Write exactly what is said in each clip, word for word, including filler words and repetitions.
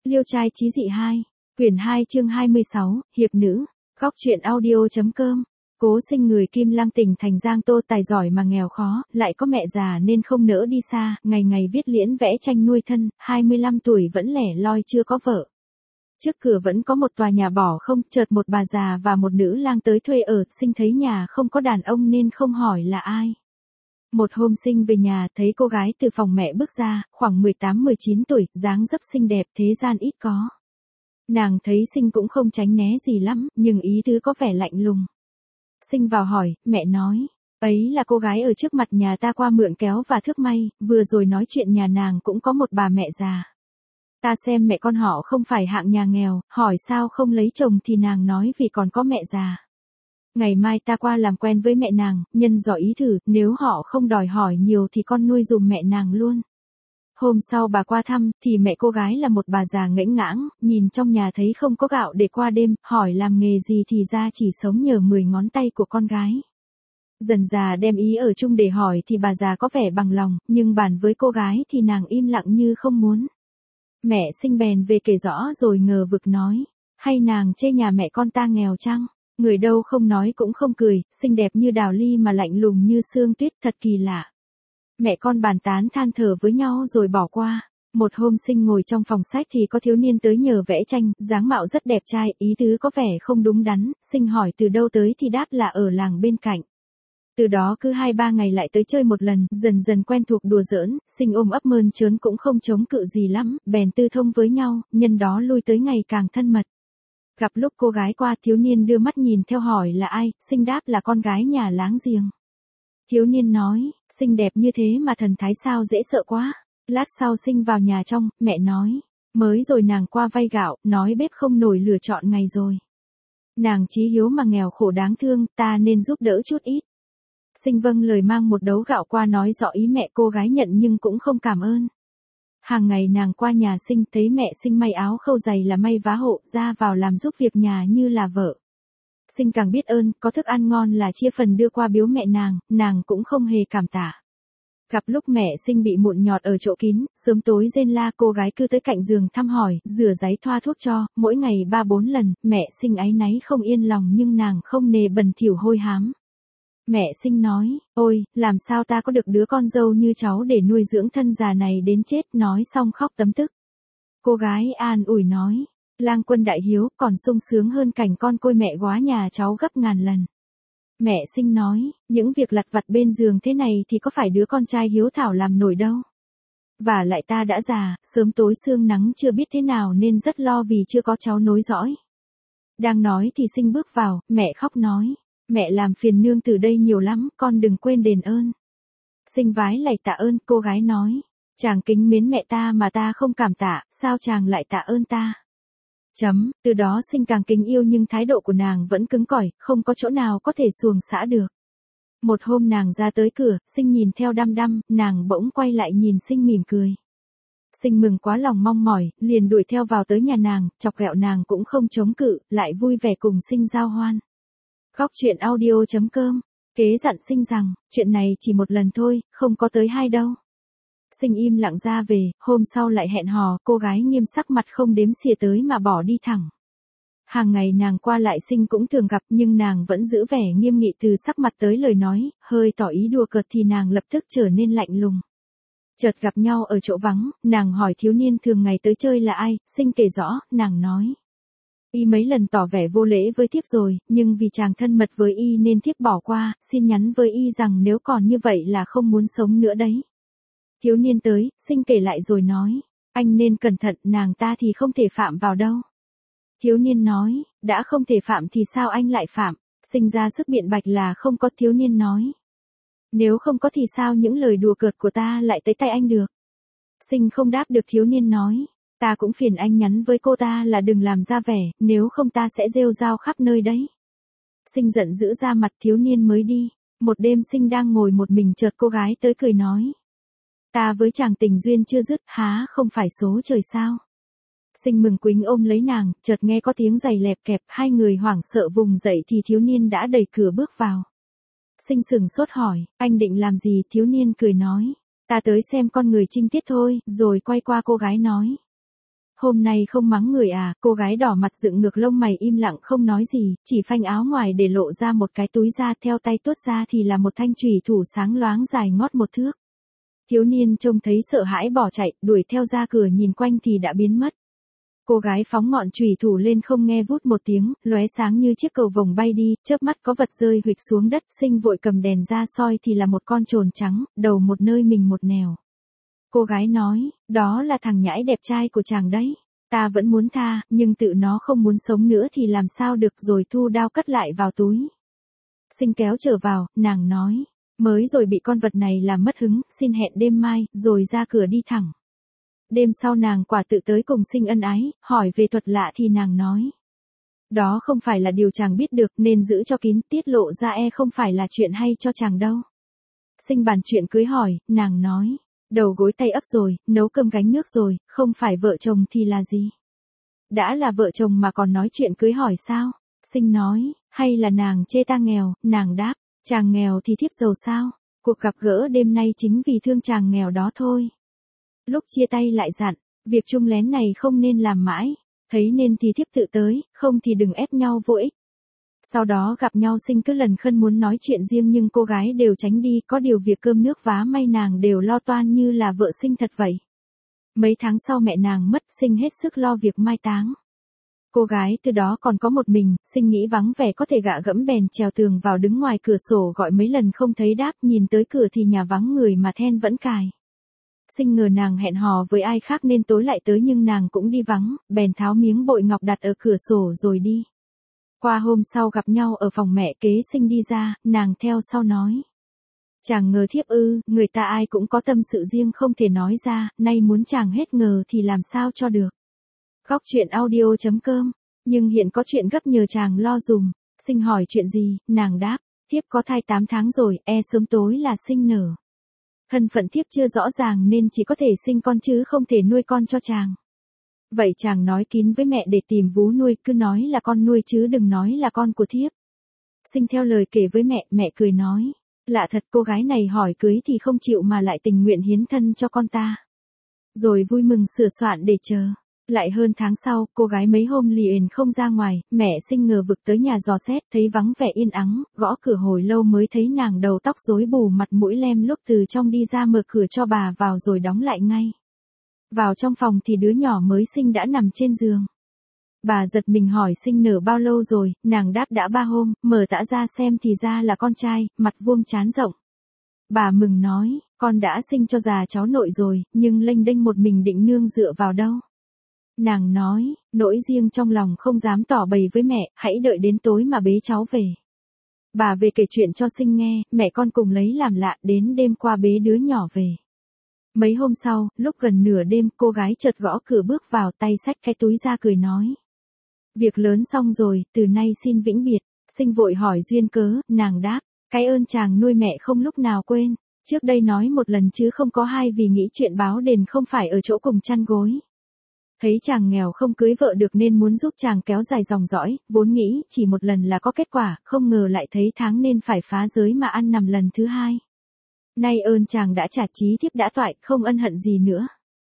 Liêu trai chí dị hai, quyển hai chương hai mươi sáu, hiệp nữ, góc truyện audio.com. Cố Sinh người Kim Lăng tỉnh thành Giang Tô, tài giỏi mà nghèo khó, lại có mẹ già nên không nỡ đi xa, ngày ngày viết liễn vẽ tranh nuôi thân, hai mươi lăm tuổi vẫn lẻ loi chưa có vợ. Trước cửa vẫn có một tòa nhà bỏ không, chợt một bà già và một nữ lang tới thuê ở. Sinh thấy nhà không có đàn ông nên không hỏi là ai. Một hôm Sinh về nhà, thấy cô gái từ phòng mẹ bước ra, khoảng mười tám mười chín tuổi, dáng dấp xinh đẹp, thế gian ít có. Nàng thấy Sinh cũng không tránh né gì lắm, nhưng ý tứ có vẻ lạnh lùng. Sinh vào hỏi, mẹ nói, ấy là cô gái ở trước mặt nhà ta qua mượn kéo và thước may, vừa rồi nói chuyện nhà nàng cũng có một bà mẹ già. Ta xem mẹ con họ không phải hạng nhà nghèo, hỏi sao không lấy chồng thì nàng nói vì còn có mẹ già. Ngày mai ta qua làm quen với mẹ nàng, nhân dò ý thử, nếu họ không đòi hỏi nhiều thì con nuôi dùm mẹ nàng luôn. Hôm sau bà qua thăm, thì mẹ cô gái là một bà già ngễnh ngãng, nhìn trong nhà thấy không có gạo để qua đêm, hỏi làm nghề gì thì ra chỉ sống nhờ mười ngón tay của con gái. Dần già đem ý ở chung để hỏi thì bà già có vẻ bằng lòng, nhưng bàn với cô gái thì nàng im lặng như không muốn. Mẹ Sinh bèn về kể rõ rồi ngờ vực nói, hay nàng chê nhà mẹ con ta nghèo chăng? Người đâu không nói cũng không cười, xinh đẹp như đào ly mà lạnh lùng như sương tuyết, thật kỳ lạ. Mẹ con bàn tán than thở với nhau rồi bỏ qua. Một hôm Sinh ngồi trong phòng sách thì có thiếu niên tới nhờ vẽ tranh, dáng mạo rất đẹp trai, ý tứ có vẻ không đúng đắn. Sinh hỏi từ đâu tới thì đáp là ở làng bên cạnh. Từ đó cứ hai ba ngày lại tới chơi một lần, dần dần quen thuộc đùa giỡn. Sinh ôm ấp mơn trớn cũng không chống cự gì lắm, bèn tư thông với nhau, nhân đó lui tới ngày càng thân mật. Gặp lúc cô gái qua, thiếu niên đưa mắt nhìn theo hỏi là ai. Sinh đáp là con gái nhà láng giềng. Thiếu niên nói, xinh đẹp như thế mà thần thái sao dễ sợ quá. Lát sau Sinh vào nhà trong, mẹ nói, mới rồi nàng qua vay gạo, nói bếp không nổi lửa chọn ngày rồi. Nàng chí hiếu mà nghèo khổ đáng thương, ta nên giúp đỡ chút ít. Sinh vâng lời mang một đấu gạo qua nói rõ ý mẹ, cô gái nhận nhưng cũng không cảm ơn. Hàng ngày nàng qua nhà Sinh thấy mẹ Sinh may áo khâu giày là may vá hộ, ra vào làm giúp việc nhà như là vợ. Sinh càng biết ơn, có thức ăn ngon là chia phần đưa qua biếu mẹ nàng, nàng cũng không hề cảm tạ. Gặp lúc mẹ Sinh bị mụn nhọt ở chỗ kín, sớm tối rên la, cô gái cứ tới cạnh giường thăm hỏi, rửa giấy thoa thuốc cho, mỗi ngày ba bốn lần. Mẹ Sinh áy náy không yên lòng nhưng nàng không nề bẩn thỉu hôi hám. Mẹ Sinh nói, ôi, làm sao ta có được đứa con dâu như cháu để nuôi dưỡng thân già này đến chết, nói xong khóc tấm tức. Cô gái an ủi nói, lang quân đại hiếu, còn sung sướng hơn cảnh con côi mẹ góa nhà cháu gấp ngàn lần. Mẹ Sinh nói, những việc lặt vặt bên giường thế này thì có phải đứa con trai hiếu thảo làm nổi đâu. Và lại ta đã già, sớm tối sương nắng chưa biết thế nào nên rất lo vì chưa có cháu nối dõi. Đang nói thì Sinh bước vào, mẹ khóc nói, mẹ làm phiền nương từ đây nhiều lắm, con đừng quên đền ơn. Sinh vái lạy tạ ơn, cô gái nói, chàng kính mến mẹ ta mà ta không cảm tạ, sao chàng lại tạ ơn ta? Chấm, từ đó Sinh càng kính yêu nhưng thái độ của nàng vẫn cứng cỏi, không có chỗ nào có thể xuồng xã được. Một hôm nàng ra tới cửa, Sinh nhìn theo đăm đăm, nàng bỗng quay lại nhìn Sinh mỉm cười. Sinh mừng quá lòng mong mỏi, liền đuổi theo vào tới nhà nàng, chọc ghẹo nàng cũng không chống cự, lại vui vẻ cùng Sinh giao hoan. Góc truyện audio.com, kế dặn Sinh rằng, chuyện này chỉ một lần thôi, không có tới hai đâu. Sinh im lặng ra về, hôm sau lại hẹn hò, cô gái nghiêm sắc mặt không đếm xỉa tới mà bỏ đi thẳng. Hàng ngày nàng qua lại Sinh cũng thường gặp nhưng nàng vẫn giữ vẻ nghiêm nghị, từ sắc mặt tới lời nói, hơi tỏ ý đùa cợt thì nàng lập tức trở nên lạnh lùng. Chợt gặp nhau ở chỗ vắng, nàng hỏi thiếu niên thường ngày tới chơi là ai. Sinh kể rõ, nàng nói. Y mấy lần tỏ vẻ vô lễ với thiếp rồi, nhưng vì chàng thân mật với y nên thiếp bỏ qua, xin nhắn với y rằng nếu còn như vậy là không muốn sống nữa đấy. Thiếu niên tới, Sinh kể lại rồi nói, anh nên cẩn thận, nàng ta thì không thể phạm vào đâu. Thiếu niên nói, đã không thể phạm thì sao anh lại phạm? Sinh ra sức biện bạch là không có. Thiếu niên nói, nếu không có thì sao những lời đùa cợt của ta lại tới tay anh được? Sinh không đáp được. Thiếu niên nói, ta cũng phiền anh nhắn với cô ta là đừng làm ra vẻ, nếu không ta sẽ rêu rao khắp nơi đấy. Sinh giận dữ ra mặt, thiếu niên mới đi. Một đêm Sinh đang ngồi một mình chợt cô gái tới cười nói, ta với chàng tình duyên chưa dứt, há không phải số trời sao? Sinh mừng quính ôm lấy nàng, chợt nghe có tiếng giày lẹp kẹp, hai người hoảng sợ vùng dậy thì thiếu niên đã đẩy cửa bước vào. Sinh sửng sốt hỏi, anh định làm gì? Thiếu niên cười nói, ta tới xem con người trinh tiết thôi, rồi quay qua cô gái nói, Hôm nay không mắng người à, cô gái đỏ mặt dựng ngược lông mày im lặng không nói gì, chỉ phanh áo ngoài để lộ ra một cái túi da, theo tay tuốt ra thì là một thanh chùy thủ sáng loáng dài ngót một thước. Thiếu niên trông thấy sợ hãi bỏ chạy, đuổi theo ra cửa nhìn quanh thì đã biến mất. Cô gái phóng ngọn chùy thủ lên không nghe vút một tiếng, lóe sáng như chiếc cầu vồng bay đi, chớp mắt có vật rơi huỵch xuống đất, Sinh vội cầm đèn ra soi thì là một con trồn trắng, đầu một nơi mình một nẻo. Cô gái nói, đó là thằng nhãi đẹp trai của chàng đấy. Ta vẫn muốn tha, nhưng tự nó không muốn sống nữa thì làm sao được, rồi thu đao cất lại vào túi. Sinh kéo trở vào, nàng nói, mới rồi bị con vật này làm mất hứng, xin hẹn đêm mai, rồi ra cửa đi thẳng. Đêm sau nàng quả tự tới cùng Sinh ân ái, hỏi về thuật lạ thì nàng nói. Đó không phải là điều chàng biết được nên giữ cho kín, tiết lộ ra e không phải là chuyện hay cho chàng đâu. Sinh bàn chuyện cưới hỏi, nàng nói. Đầu gối tay ấp rồi, nấu cơm gánh nước rồi, không phải vợ chồng thì là gì? Đã là vợ chồng mà còn nói chuyện cưới hỏi sao? Sinh nói, hay là nàng chê ta nghèo, nàng đáp, chàng nghèo thì thiếp giàu sao? Cuộc gặp gỡ đêm nay chính vì thương chàng nghèo đó thôi. Lúc chia tay lại dặn, việc chung lén này không nên làm mãi, thấy nên thì thiếp tự tới, không thì đừng ép nhau vô ích. Sau đó gặp nhau Sinh cứ lần khân muốn nói chuyện riêng nhưng cô gái đều tránh đi, có điều việc cơm nước vá may nàng đều lo toan như là vợ Sinh thật vậy. Mấy tháng sau mẹ nàng mất, Sinh hết sức lo việc mai táng. Cô gái từ đó còn có một mình, Sinh nghĩ vắng vẻ có thể gạ gẫm bèn trèo tường vào đứng ngoài cửa sổ gọi mấy lần không thấy đáp, nhìn tới cửa thì nhà vắng người mà then vẫn cài. Sinh ngờ nàng hẹn hò với ai khác nên tối lại tới nhưng nàng cũng đi vắng, bèn tháo miếng bội ngọc đặt ở cửa sổ rồi đi. Qua hôm sau gặp nhau ở phòng mẹ kế Sinh đi ra, nàng theo sau nói. Chàng ngờ thiếp ư, người ta ai cũng có tâm sự riêng không thể nói ra, nay muốn chàng hết ngờ thì làm sao cho được. Góc truyện audio chấm com, nhưng hiện có chuyện gấp nhờ chàng lo dùm. Sinh hỏi chuyện gì, nàng đáp, thiếp có thai tám tháng rồi, e sớm tối là sinh nở. Thân phận thiếp chưa rõ ràng nên chỉ có thể sinh con chứ không thể nuôi con cho chàng. Vậy chàng nói kín với mẹ để tìm vú nuôi, cứ nói là con nuôi chứ đừng nói là con của thiếp. Sinh theo lời kể với mẹ, mẹ cười nói. Lạ thật, cô gái này hỏi cưới thì không chịu mà lại tình nguyện hiến thân cho con ta. Rồi vui mừng sửa soạn để chờ. Lại hơn tháng sau, cô gái mấy hôm liền không ra ngoài, mẹ Sinh ngờ vực tới nhà dò xét, thấy vắng vẻ yên ắng, gõ cửa hồi lâu mới thấy nàng đầu tóc rối bù mặt mũi lem lúc từ trong đi ra, mở cửa cho bà vào rồi đóng lại ngay. Vào trong phòng thì đứa nhỏ mới sinh đã nằm trên giường. Bà giật mình hỏi Sinh nở bao lâu rồi, nàng đáp đã ba hôm, mở tã ra xem thì ra là con trai, mặt vuông trán rộng. Bà mừng nói, con đã sinh cho già cháu nội rồi, nhưng lênh đênh một mình định nương dựa vào đâu. Nàng nói, nỗi riêng trong lòng không dám tỏ bày với mẹ, hãy đợi đến tối mà bế cháu về. Bà về kể chuyện cho Sinh nghe, mẹ con cùng lấy làm lạ, đến đêm qua bế đứa nhỏ về. Mấy hôm sau, lúc gần nửa đêm, cô gái chợt gõ cửa bước vào, tay xách cái túi ra cười nói. Việc lớn xong rồi, từ nay xin vĩnh biệt. Sinh vội hỏi duyên cớ, nàng đáp, cái ơn chàng nuôi mẹ không lúc nào quên. Trước đây nói một lần chứ không có hai, vì nghĩ chuyện báo đền không phải ở chỗ cùng chăn gối. Thấy chàng nghèo không cưới vợ được nên muốn giúp chàng kéo dài dòng dõi, vốn nghĩ chỉ một lần là có kết quả, không ngờ lại thấy tháng nên phải phá giới mà ăn nằm lần thứ hai. Nay ơn chàng đã trả, chí thiếp đã toại, không ân hận gì nữa.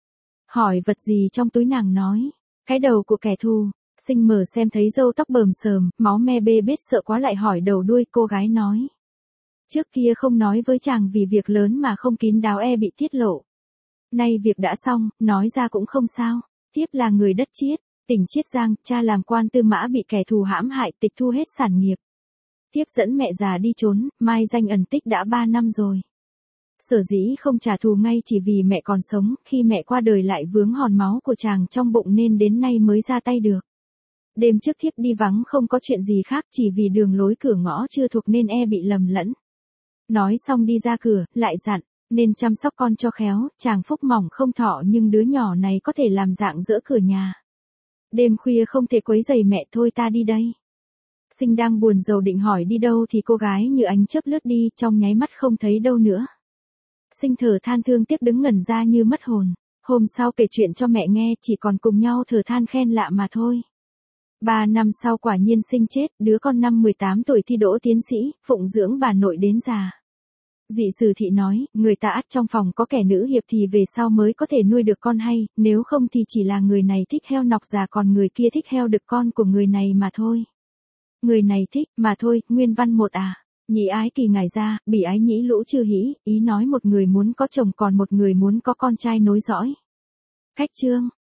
Hỏi vật gì trong túi, nàng nói, cái đầu của kẻ thù. Sinh mở xem thấy râu tóc bờm sờm, máu me bê bết sợ quá lại hỏi đầu đuôi, cô gái nói. Trước kia không nói với chàng vì việc lớn mà không kín đáo e bị tiết lộ. Nay việc đã xong, nói ra cũng không sao. Thiếp là người đất Chiết, tỉnh Chiết Giang, cha làm quan tư mã bị kẻ thù hãm hại, tịch thu hết sản nghiệp. Thiếp dẫn mẹ già đi trốn, mai danh ẩn tích đã ba năm rồi. Sở dĩ không trả thù ngay chỉ vì mẹ còn sống, khi mẹ qua đời lại vướng hòn máu của chàng trong bụng nên đến nay mới ra tay được. Đêm trước thiếp đi vắng không có chuyện gì khác, chỉ vì đường lối cửa ngõ chưa thuộc nên e bị lầm lẫn. Nói xong đi ra cửa, lại dặn, nên chăm sóc con cho khéo, chàng phúc mỏng không thọ nhưng đứa nhỏ này có thể làm dạng dỡ cửa nhà. Đêm khuya không thể quấy rầy mẹ, thôi ta đi đây. Sinh đang buồn rầu định hỏi đi đâu thì cô gái như ánh chớp lướt đi, trong nháy mắt không thấy đâu nữa. Sinh thở than thương tiếc đứng ngẩn ra như mất hồn. Hôm sau kể chuyện cho mẹ nghe, chỉ còn cùng nhau thở than khen lạ mà thôi. Ba năm sau quả nhiên Sinh chết, đứa con năm mười tám tuổi thi đỗ tiến sĩ, phụng dưỡng bà nội đến già. Dị Sử Thị nói, người ta ắt trong phòng có kẻ nữ hiệp thì về sau mới có thể nuôi được con hay, nếu không thì chỉ là người này thích heo nọc già còn người kia thích heo đực con của người này mà thôi. Người này thích, mà thôi, nguyên văn một à. Nhị ái kỳ ngải ra, bỉ ái nhĩ lũ chư hĩ, ý nói một người muốn có chồng còn một người muốn có con trai nối dõi. Cách chương.